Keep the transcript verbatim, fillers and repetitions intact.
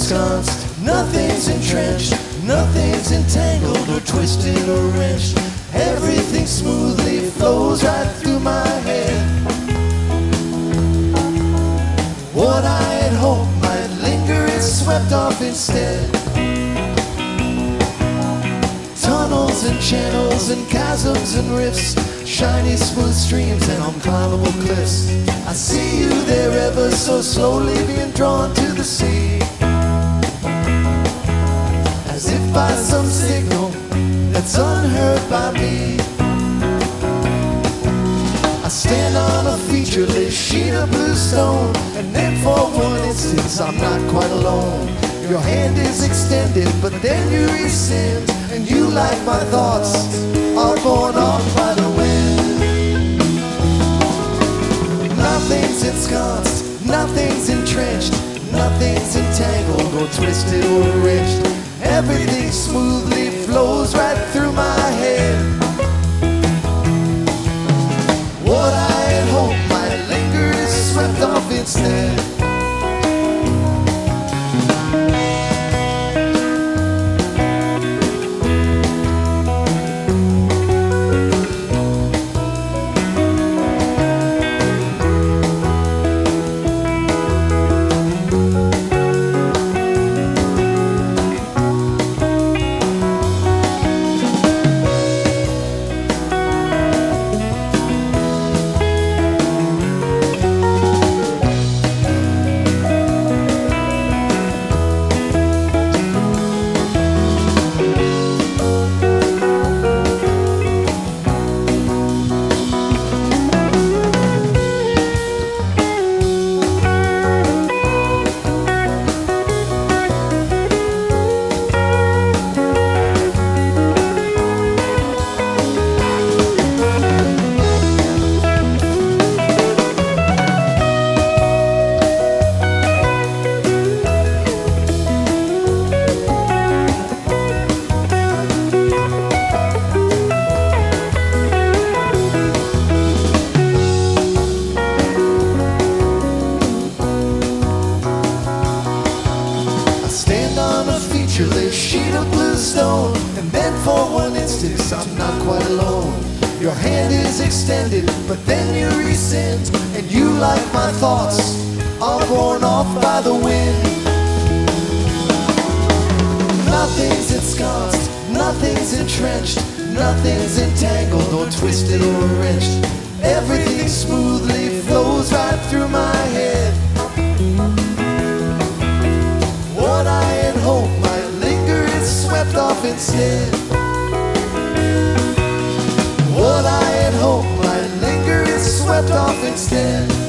ensconced, nothing's entrenched, nothing's entangled or twisted or wrenched. Everything smoothly flows right through my head. What I had hoped might linger is swept off instead. Tunnels and channels and chasms and rifts, shiny smooth streams and unclimbable cliffs. I see you there ever so slowly being drawn to the sea, as if by some signal that's unheard by me. I stand on a featureless sheet of blue stone, and then for one instance I'm not quite alone. Your hand is extended, but then you rescind, and you, like my thoughts, are borne off by the wind. Nothing's ensconced, nothing's entrenched, nothing's entangled or twisted or wrenched. Everything smoothly flows right through my head. What I had hoped might linger is swept off instead. A sheet of blue stone, and then for one instance I'm not quite alone. Your hand is extended, but then you rescind, and you, like my thoughts, are borne off by the wind. Nothing's ensconced, nothing's entrenched, nothing's entangled or twisted or wrenched. Everything smoothly flows right through my head. What I had hoped might linger is swept off instead. What I had hoped might linger is swept off instead.